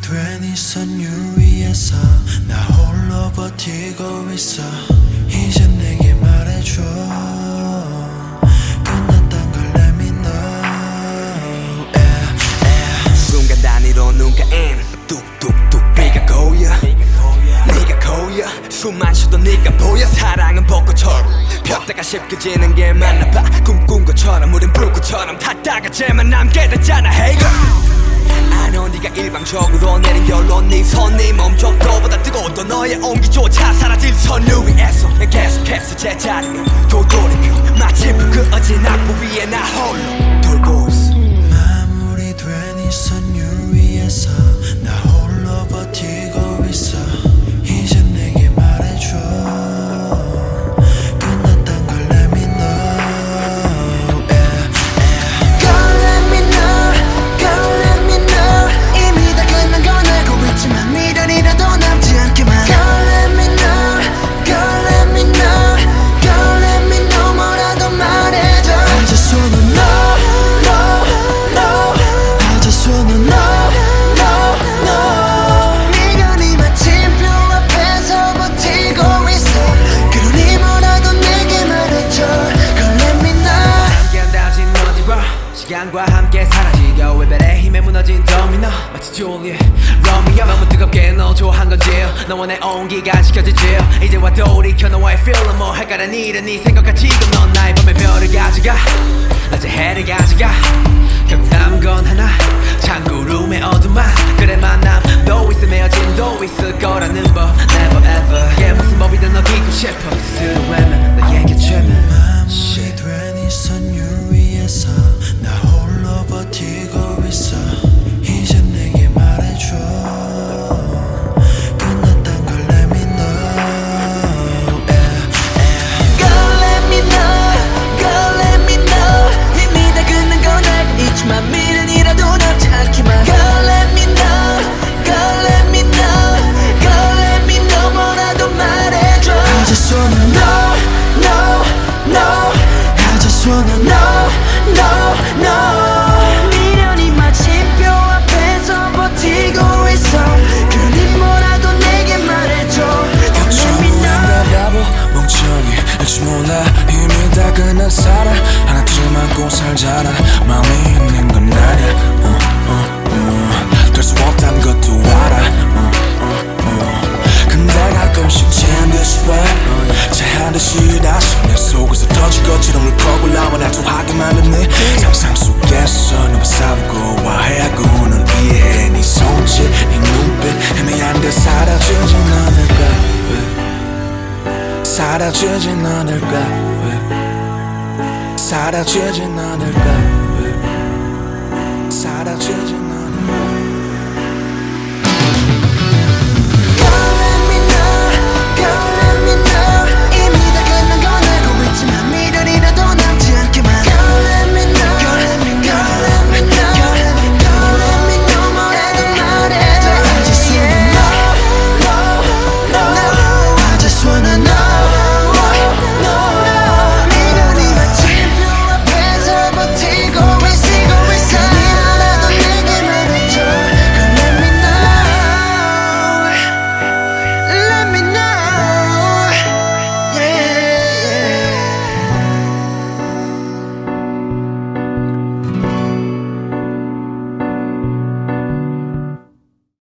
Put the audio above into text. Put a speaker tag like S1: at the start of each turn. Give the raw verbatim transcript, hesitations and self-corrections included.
S1: 된 이 선율 위에서 나 홀로 버티고 있어. 이제 내게 말해줘 끝났단 걸 let me know. yeah, yeah.
S2: 순간 단위로 눈가엔 뚝뚝뚝 비가 고여 네가 고여 숨만 쉬도 네가 보여. 사랑은 벚꽃처럼 폈다가 쉽게 지는 게 맞나봐. 꿈꾼 것처럼 우린 불꽃처럼 탔다가 쟤만 남게 됐잖아. Hey girl, I know 네가 일방적으로 내린 결론. 네 손이 멈춰도보다 뜨거웠던 너의 온기조차 사라질 선유 위에서 난 계속해서 제자리로 도돌이표 마치 부끄러진 악보 위에 나 홀로 돌고 있어.
S1: 마무리된 이 선율 위에서 나 홀로 버티고 있어. 이제 내게 말해줘 끝났단 걸 let me know. yeah, yeah.
S3: Girl let me know, girl let me know. 이미 다 끝난 건 알고 있지만 미련이라도 남지 않게만. Girl let me know, girl let me know, girl let me know. 뭐라도 말해줘. I just wanna know, know, know. I just wanna know, know, know. 미련이 마침표 앞에서 버티고 있어. 그러니 뭐라도 내게 말해줘. Girl let me know.
S2: 함께한다진 어디로 시간과 함께 사라지려. 외벨의 힘에 무너진 도미노 마치 줄리엣 로미오. 너무 뜨겁게 너 좋아한 건지 너와 내 온기가 지켜지지. 이제와 돌이켜 너와의 feel은 뭐 할까란 일은 네 생각과 지금 넌 나의 밤에 별을 가져가 낮에 해를 가져가. 결국 남은 건 하나 창구룸의 어둠만. 그래 만남도 있음 헤어짐도 있을 거라는 법 never ever. 이게 무슨 법이든 어기고 싶어 스스로 외면 나에게 죄면.
S1: 마무리된 이 선율 위에서 나 홀로 버티고 있어. 이제 내게 말해줘 끝났단 걸 let me know. yeah, yeah.
S3: Girl let me know, girl let me know. 이미 다 끝난 건 알고 있지만 미련이라도 남지 않기만. Girl let me know, girl let me know, girl let me know. 뭐라도 말해줘. I just wanna know, know, know. I just wanna know, know, know. 미련이 마침표 앞에서 버티고 있어. 그러니 뭐라도 내게 말해줘. Girl let me know.
S1: 바보 멍청이 알지 몰라. 이미 다 끝난 사랑 하나쯤 안고 살잖아. 마음이 있는 건 나냐. 어, 어, 어. 될 수 없단 것도 알아. 어, 어, 어. 근데 가끔씩 체한 듯이 왜 체한 듯이 다시 내 속에서 터질 것처럼 울컥 올라와 날 좋아하게 만든 네 상상 속에서 너무 싸우고 와해하고 널 이해해. 네 손짓 네 눈빛 애매한 듯 사라지진 않을까. 왜 사라지진 않을까. 왜 사라지진 않을까.